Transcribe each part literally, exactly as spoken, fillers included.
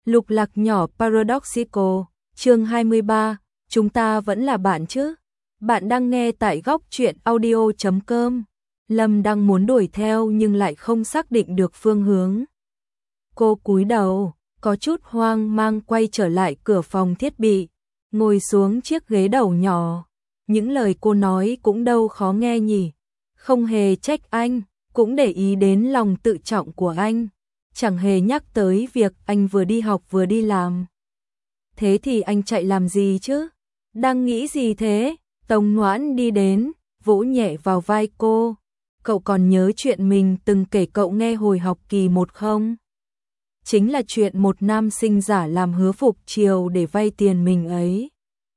Lục lạc nhỏ Paradoxical, chương hai mươi ba, chúng ta vẫn là bạn chứ? Bạn đang nghe tại góc truyện audio chấm com. Lâm đang muốn đuổi theo nhưng lại không xác định được phương hướng. Cô cúi đầu, có chút hoang mang quay trở lại cửa phòng thiết bị, ngồi xuống chiếc ghế đầu nhỏ. Những lời cô nói cũng đâu khó nghe nhỉ. Không hề trách anh, cũng để ý đến lòng tự trọng của anh. Chẳng hề nhắc tới việc anh vừa đi học vừa đi làm. Thế thì anh chạy làm gì chứ? Đang nghĩ gì thế? Tống Noãn đi đến, vỗ nhẹ vào vai cô. Cậu còn nhớ chuyện mình từng kể cậu nghe hồi học kỳ một không? Chính là chuyện một nam sinh giả làm hứa phục chiều để vay tiền mình ấy.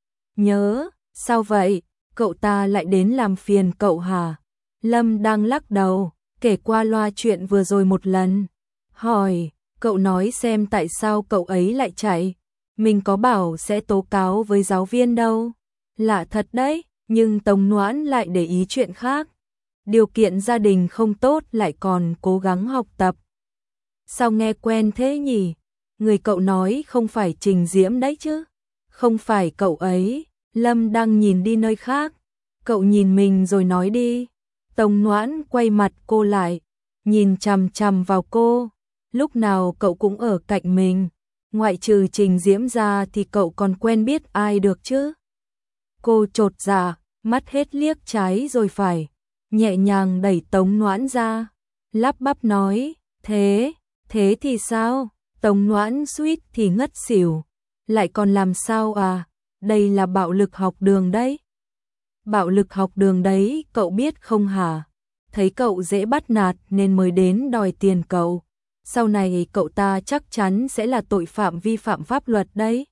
Nhớ, sao vậy? Cậu ta lại đến làm phiền cậu hả? Lâm đang lắc đầu, kể qua loa chuyện vừa rồi một lần. Hỏi, cậu nói xem tại sao cậu ấy lại chạy. Mình có bảo sẽ tố cáo với giáo viên đâu. Lạ thật đấy, nhưng Tống Noãn lại để ý chuyện khác. Điều kiện gia đình không tốt lại còn cố gắng học tập. Sao nghe quen thế nhỉ? Người cậu nói không phải Trình Diễm đấy chứ? Không phải cậu ấy. Lâm đang nhìn đi nơi khác. Cậu nhìn mình rồi nói đi. Tống Noãn quay mặt cô lại, nhìn chằm chằm vào cô. Lúc nào cậu cũng ở cạnh mình, ngoại trừ Trình Diễm ra thì cậu còn quen biết ai được chứ? Cô chột dạ, mắt hết liếc trái rồi phải, nhẹ nhàng đẩy Tống Noãn ra, lắp bắp nói, thế, thế thì sao? Tống Noãn suýt thì ngất xỉu, lại còn làm sao à? Đây là bạo lực học đường đấy. Bạo lực học đường đấy, cậu biết không hả? Thấy cậu dễ bắt nạt nên mới đến đòi tiền cậu. Sau này cậu ta chắc chắn sẽ là tội phạm vi phạm pháp luật đấy.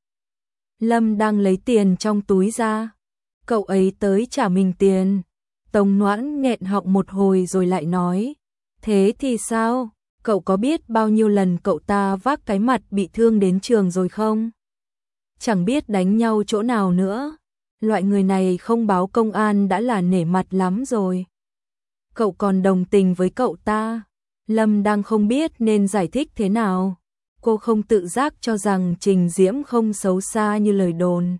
Lâm đang lấy tiền trong túi ra. Cậu ấy tới trả mình tiền. Tống Noãn nghẹn họng một hồi rồi lại nói. Thế thì sao? Cậu có biết bao nhiêu lần cậu ta vác cái mặt bị thương đến trường rồi không? Chẳng biết đánh nhau chỗ nào nữa. Loại người này không báo công an đã là nể mặt lắm rồi. Cậu còn đồng tình với cậu ta. Lâm đang không biết nên giải thích thế nào. Cô không tự giác cho rằng Trình Diễm không xấu xa như lời đồn.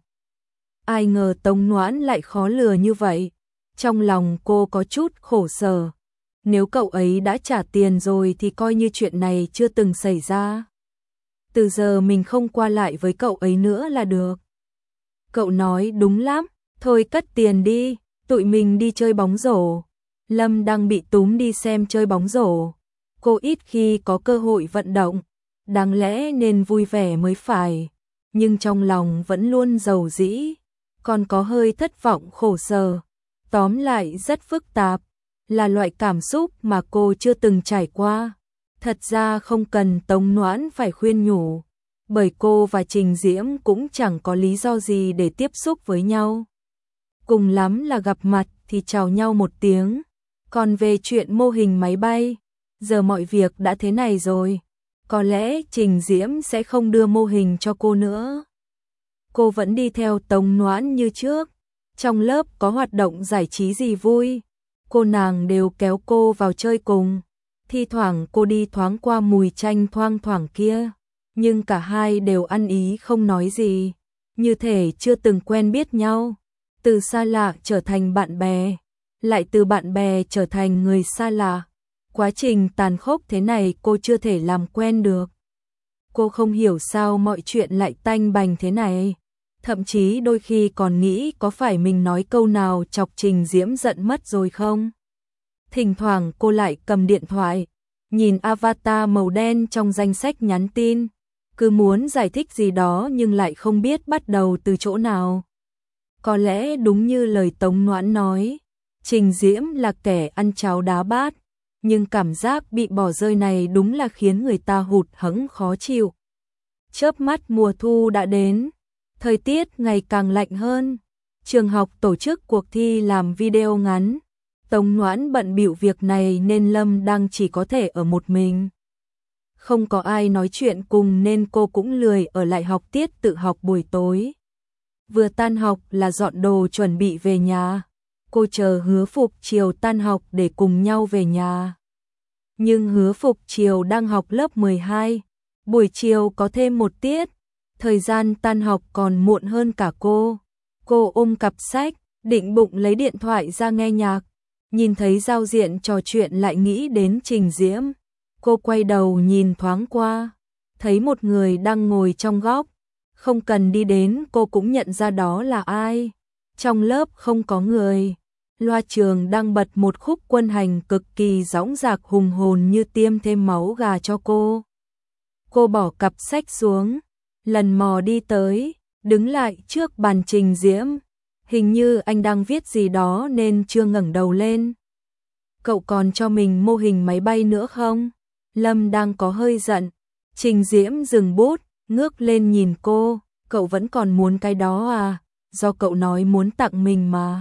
Ai ngờ Tống Noãn lại khó lừa như vậy. Trong lòng cô có chút khổ sở. Nếu cậu ấy đã trả tiền rồi thì coi như chuyện này chưa từng xảy ra. Từ giờ mình không qua lại với cậu ấy nữa là được. Cậu nói đúng lắm, thôi cất tiền đi, tụi mình đi chơi bóng rổ. Lâm đang bị túm đi xem chơi bóng rổ. Cô ít khi có cơ hội vận động, đáng lẽ nên vui vẻ mới phải, nhưng trong lòng vẫn luôn dầu dĩ, còn có hơi thất vọng khổ sở. Tóm lại rất phức tạp, là loại cảm xúc mà cô chưa từng trải qua. Thật ra không cần Tống Noãn phải khuyên nhủ, bởi cô và Trình Diễm cũng chẳng có lý do gì để tiếp xúc với nhau. Cùng lắm là gặp mặt thì chào nhau một tiếng. Còn về chuyện mô hình máy bay, giờ mọi việc đã thế này rồi, có lẽ Trình Diễm sẽ không đưa mô hình cho cô nữa. Cô vẫn đi theo Tống Noãn như trước, trong lớp có hoạt động giải trí gì vui, cô nàng đều kéo cô vào chơi cùng. Thi thoảng cô đi thoáng qua mùi chanh thoang thoảng kia, nhưng cả hai đều ăn ý không nói gì, như thể chưa từng quen biết nhau. Từ xa lạ trở thành bạn bè, lại từ bạn bè trở thành người xa lạ. Quá trình tàn khốc thế này cô chưa thể làm quen được. Cô không hiểu sao mọi chuyện lại tanh bành thế này. Thậm chí đôi khi còn nghĩ có phải mình nói câu nào chọc Trình Diễm giận mất rồi không? Thỉnh thoảng cô lại cầm điện thoại, nhìn avatar màu đen trong danh sách nhắn tin, cứ muốn giải thích gì đó nhưng lại không biết bắt đầu từ chỗ nào. Có lẽ đúng như lời Tống Noãn nói, Trình Diễm là kẻ ăn cháo đá bát, nhưng cảm giác bị bỏ rơi này đúng là khiến người ta hụt hẫng khó chịu. Chớp mắt mùa thu đã đến, thời tiết ngày càng lạnh hơn. Trường học tổ chức cuộc thi làm video ngắn. Tống Noãn bận bịu việc này nên Lâm đang chỉ có thể ở một mình. Không có ai nói chuyện cùng nên cô cũng lười ở lại học tiết tự học buổi tối. Vừa tan học là dọn đồ chuẩn bị về nhà. Cô chờ Hứa Phục Chiều tan học để cùng nhau về nhà. Nhưng Hứa Phục Chiều đang học lớp mười hai, Buổi chiều có thêm một tiết, thời gian tan học còn muộn hơn cả cô. Cô ôm cặp sách, định bụng lấy điện thoại ra nghe nhạc. Nhìn thấy giao diện trò chuyện lại nghĩ đến Trình Diễm. Cô quay đầu nhìn thoáng qua, thấy một người đang ngồi trong góc. Không cần đi đến cô cũng nhận ra đó là ai. Trong lớp không có người. Loa trường đang bật một khúc quân hành cực kỳ dõng dạc hùng hồn như tiêm thêm máu gà cho cô. Cô bỏ cặp sách xuống, lần mò đi tới, đứng lại trước bàn Trình Diễm. Hình như anh đang viết gì đó nên chưa ngẩng đầu lên. Cậu còn cho mình mô hình máy bay nữa không? Lâm đang có hơi giận. Trình Diễm dừng bút, ngước lên nhìn cô. Cậu vẫn còn muốn cái đó à? Do cậu nói muốn tặng mình mà.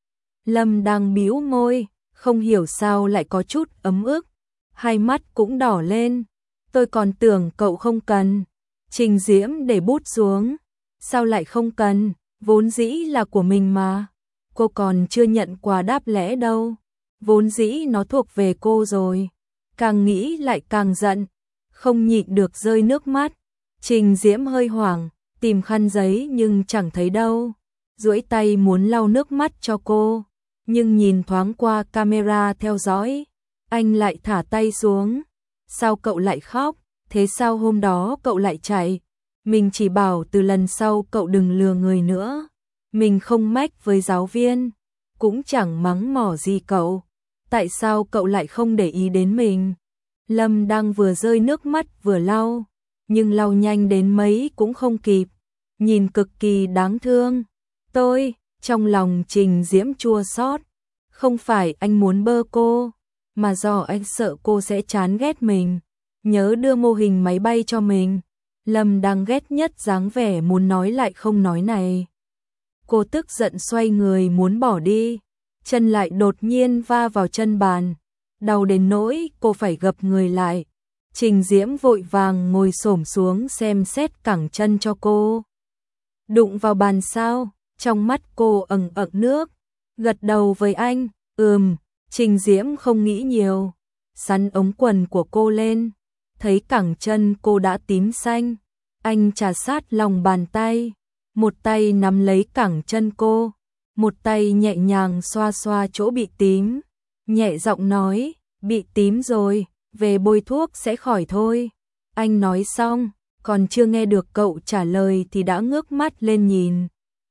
Lâm đang bĩu môi, không hiểu sao lại có chút ấm ức. Hai mắt cũng đỏ lên. Tôi còn tưởng cậu không cần. Trình Diễm để bút xuống. Sao lại không cần? Vốn dĩ là của mình mà. Cô còn chưa nhận quà đáp lễ đâu. Vốn dĩ nó thuộc về cô rồi. Càng nghĩ lại càng giận. Không nhịn được rơi nước mắt. Trình Diễm hơi hoảng, tìm khăn giấy nhưng chẳng thấy đâu. Duỗi tay muốn lau nước mắt cho cô. Nhưng nhìn thoáng qua camera theo dõi. Anh lại thả tay xuống. Sao cậu lại khóc? Thế sao hôm đó cậu lại chạy? Mình chỉ bảo từ lần sau cậu đừng lừa người nữa. Mình không mách với giáo viên. Cũng chẳng mắng mỏ gì cậu. Tại sao cậu lại không để ý đến mình? Lâm đang vừa rơi nước mắt vừa lau. Nhưng lau nhanh đến mấy cũng không kịp. Nhìn cực kỳ đáng thương. Tôi, trong lòng Trình Diễm chua xót. Không phải anh muốn bơ cô, mà do anh sợ cô sẽ chán ghét mình. Nhớ đưa mô hình máy bay cho mình. Lâm đang ghét nhất dáng vẻ muốn nói lại không nói này. Cô tức giận xoay người muốn bỏ đi. Chân lại đột nhiên va vào chân bàn. Đau đến nỗi cô phải gập người lại. Trình Diễm vội vàng ngồi xổm xuống xem xét cẳng chân cho cô. Đụng vào bàn sao? Trong mắt cô ẩn ẩn nước. Gật đầu với anh. Ừm. Trình Diễm không nghĩ nhiều. Sắn ống quần của cô lên. Thấy cẳng chân cô đã tím xanh. Anh trà sát lòng bàn tay. Một tay nắm lấy cẳng chân cô. Một tay nhẹ nhàng xoa xoa chỗ bị tím. Nhẹ giọng nói, bị tím rồi, về bôi thuốc sẽ khỏi thôi. Anh nói xong, còn chưa nghe được cậu trả lời thì đã ngước mắt lên nhìn.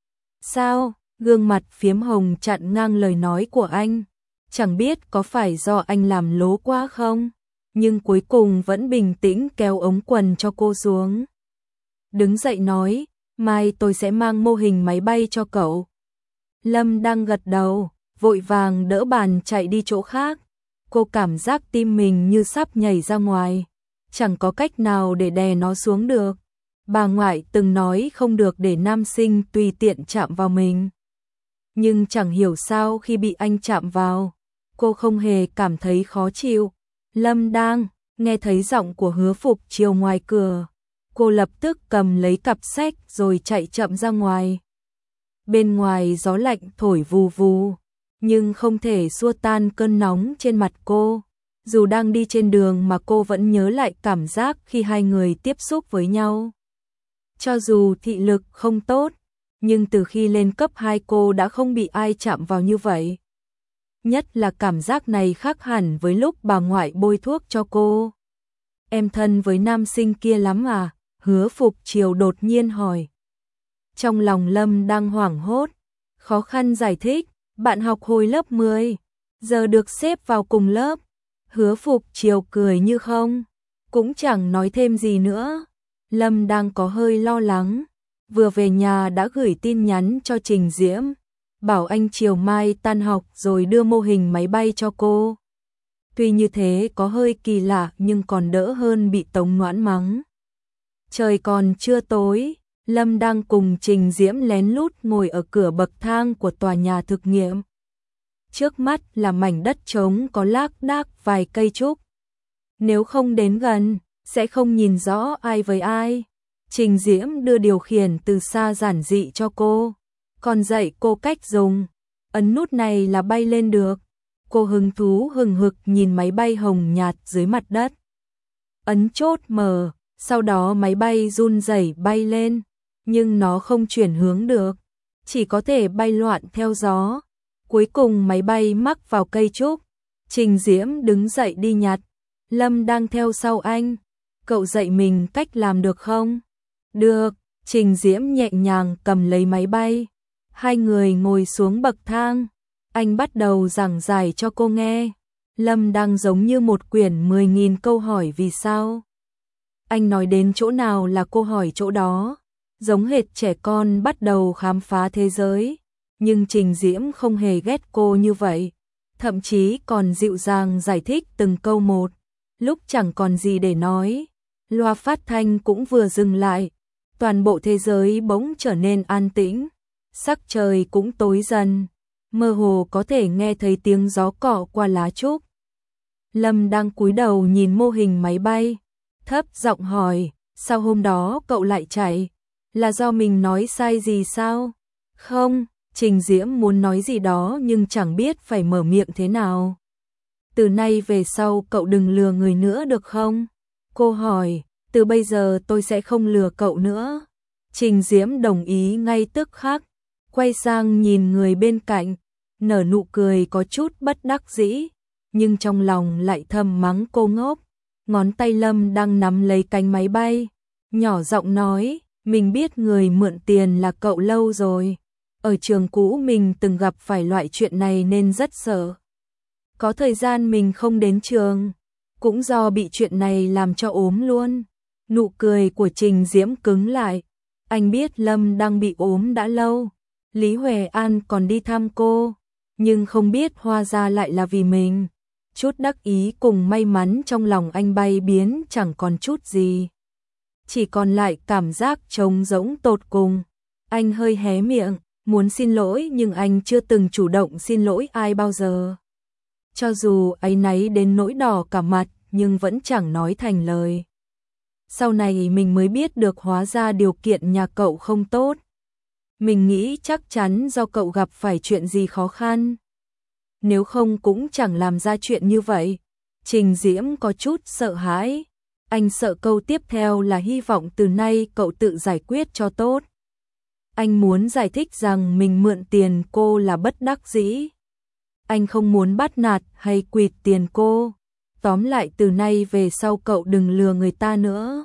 Sao? Gương mặt phiếm hồng chặn ngang lời nói của anh. Chẳng biết có phải do anh làm lố quá không? Nhưng cuối cùng vẫn bình tĩnh kéo ống quần cho cô xuống. Đứng dậy nói, mai tôi sẽ mang mô hình máy bay cho cậu. Lâm đang gật đầu, vội vàng đỡ bàn chạy đi chỗ khác. Cô cảm giác tim mình như sắp nhảy ra ngoài. Chẳng có cách nào để đè nó xuống được. Bà ngoại từng nói không được để nam sinh tùy tiện chạm vào mình. Nhưng chẳng hiểu sao khi bị anh chạm vào, cô không hề cảm thấy khó chịu. Lâm đang nghe thấy giọng của Hứa Phục Chiều ngoài cửa. Cô lập tức cầm lấy cặp sách rồi chạy chậm ra ngoài. Bên ngoài gió lạnh thổi vù vù, nhưng không thể xua tan cơn nóng trên mặt cô. Dù đang đi trên đường mà cô vẫn nhớ lại cảm giác khi hai người tiếp xúc với nhau. Cho dù thị lực không tốt, nhưng từ khi lên cấp hai cô đã không bị ai chạm vào như vậy. Nhất là cảm giác này khác hẳn với lúc bà ngoại bôi thuốc cho cô. Em thân với nam sinh kia lắm à? Hứa Phục Chiều đột nhiên hỏi. Trong lòng Lâm đang hoảng hốt, khó khăn giải thích, bạn học hồi lớp mười, giờ được xếp vào cùng lớp. Hứa Phục Chiều cười như không, cũng chẳng nói thêm gì nữa. Lâm đang có hơi lo lắng, vừa về nhà đã gửi tin nhắn cho Trình Diễm, bảo anh chiều mai tan học rồi đưa mô hình máy bay cho cô. Tuy như thế có hơi kỳ lạ nhưng còn đỡ hơn bị Tống Noãn mắng. Trời còn chưa tối, Lâm đang cùng Trình Diễm lén lút ngồi ở cửa bậc thang của tòa nhà thực nghiệm. Trước mắt là mảnh đất trống có lác đác vài cây trúc. Nếu không đến gần, sẽ không nhìn rõ ai với ai. Trình Diễm đưa điều khiển từ xa giản dị cho cô, còn dạy cô cách dùng. Ấn nút này là bay lên được. Cô hứng thú hừng hực nhìn máy bay hồng nhạt dưới mặt đất. Ấn chốt mở, Sau đó máy bay run rẩy bay lên, nhưng nó không chuyển hướng được, chỉ có thể bay loạn theo gió. Cuối cùng máy bay mắc vào cây trúc. Trình Diễm đứng dậy đi nhặt. Lâm đang theo sau anh. Cậu dạy mình cách làm được không? Được, Trình Diễm nhẹ nhàng cầm lấy máy bay. Hai người ngồi xuống bậc thang. Anh bắt đầu giảng giải cho cô nghe. Lâm đang giống như một quyển mười nghìn câu hỏi vì sao. Anh nói đến chỗ nào là cô hỏi chỗ đó. Giống hệt trẻ con bắt đầu khám phá thế giới. Nhưng Trình Diễm không hề ghét cô như vậy. Thậm chí còn dịu dàng giải thích từng câu một. Lúc chẳng còn gì để nói, loa phát thanh cũng vừa dừng lại. Toàn bộ thế giới bỗng trở nên an tĩnh. Sắc trời cũng tối dần. Mơ hồ có thể nghe thấy tiếng gió cọ qua lá trúc. Lâm đang cúi đầu nhìn mô hình máy bay. Thấp giọng hỏi, sao hôm đó cậu lại chạy? Là do mình nói sai gì sao? Không, Trình Diễm muốn nói gì đó nhưng chẳng biết phải mở miệng thế nào. Từ nay về sau cậu đừng lừa người nữa được không? Cô hỏi, từ bây giờ tôi sẽ không lừa cậu nữa. Trình Diễm đồng ý ngay tức khắc, quay sang nhìn người bên cạnh, nở nụ cười có chút bất đắc dĩ, nhưng trong lòng lại thầm mắng cô ngốc. Ngón tay Lâm đang nắm lấy cánh máy bay, nhỏ giọng nói, mình biết người mượn tiền là cậu lâu rồi. Ở trường cũ mình từng gặp phải loại chuyện này nên rất sợ. Có thời gian mình không đến trường, cũng do bị chuyện này làm cho ốm luôn. Nụ cười của Trình Diễm cứng lại. Anh biết Lâm đang bị ốm đã lâu. Lý Huệ An còn đi thăm cô, nhưng không biết hóa ra lại là vì mình. Chút đắc ý cùng may mắn trong lòng anh bay biến chẳng còn chút gì. Chỉ còn lại cảm giác trống rỗng tột cùng. Anh hơi hé miệng, muốn xin lỗi nhưng anh chưa từng chủ động xin lỗi ai bao giờ. Cho dù áy náy đến nỗi đỏ cả mặt nhưng vẫn chẳng nói thành lời. Sau này mình mới biết được hóa ra điều kiện nhà cậu không tốt. Mình nghĩ chắc chắn do cậu gặp phải chuyện gì khó khăn. Nếu không cũng chẳng làm ra chuyện như vậy. Trình Diễm có chút sợ hãi. Anh sợ câu tiếp theo là hy vọng từ nay cậu tự giải quyết cho tốt. Anh muốn giải thích rằng mình mượn tiền cô là bất đắc dĩ. Anh không muốn bắt nạt hay quỵt tiền cô. Tóm lại từ nay về sau cậu đừng lừa người ta nữa.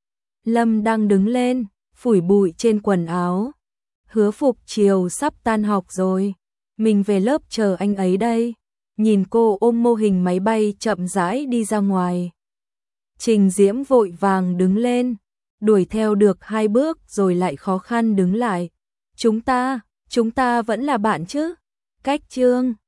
Lâm đang đứng lên, phủi bụi trên quần áo. Hứa Phục chiều sắp tan học rồi. Mình về lớp chờ anh ấy đây. Nhìn cô ôm mô hình máy bay chậm rãi đi ra ngoài. Trình Diễm vội vàng đứng lên. Đuổi theo được hai bước rồi lại khó khăn đứng lại. Chúng ta, chúng ta vẫn là bạn chứ? Cách chương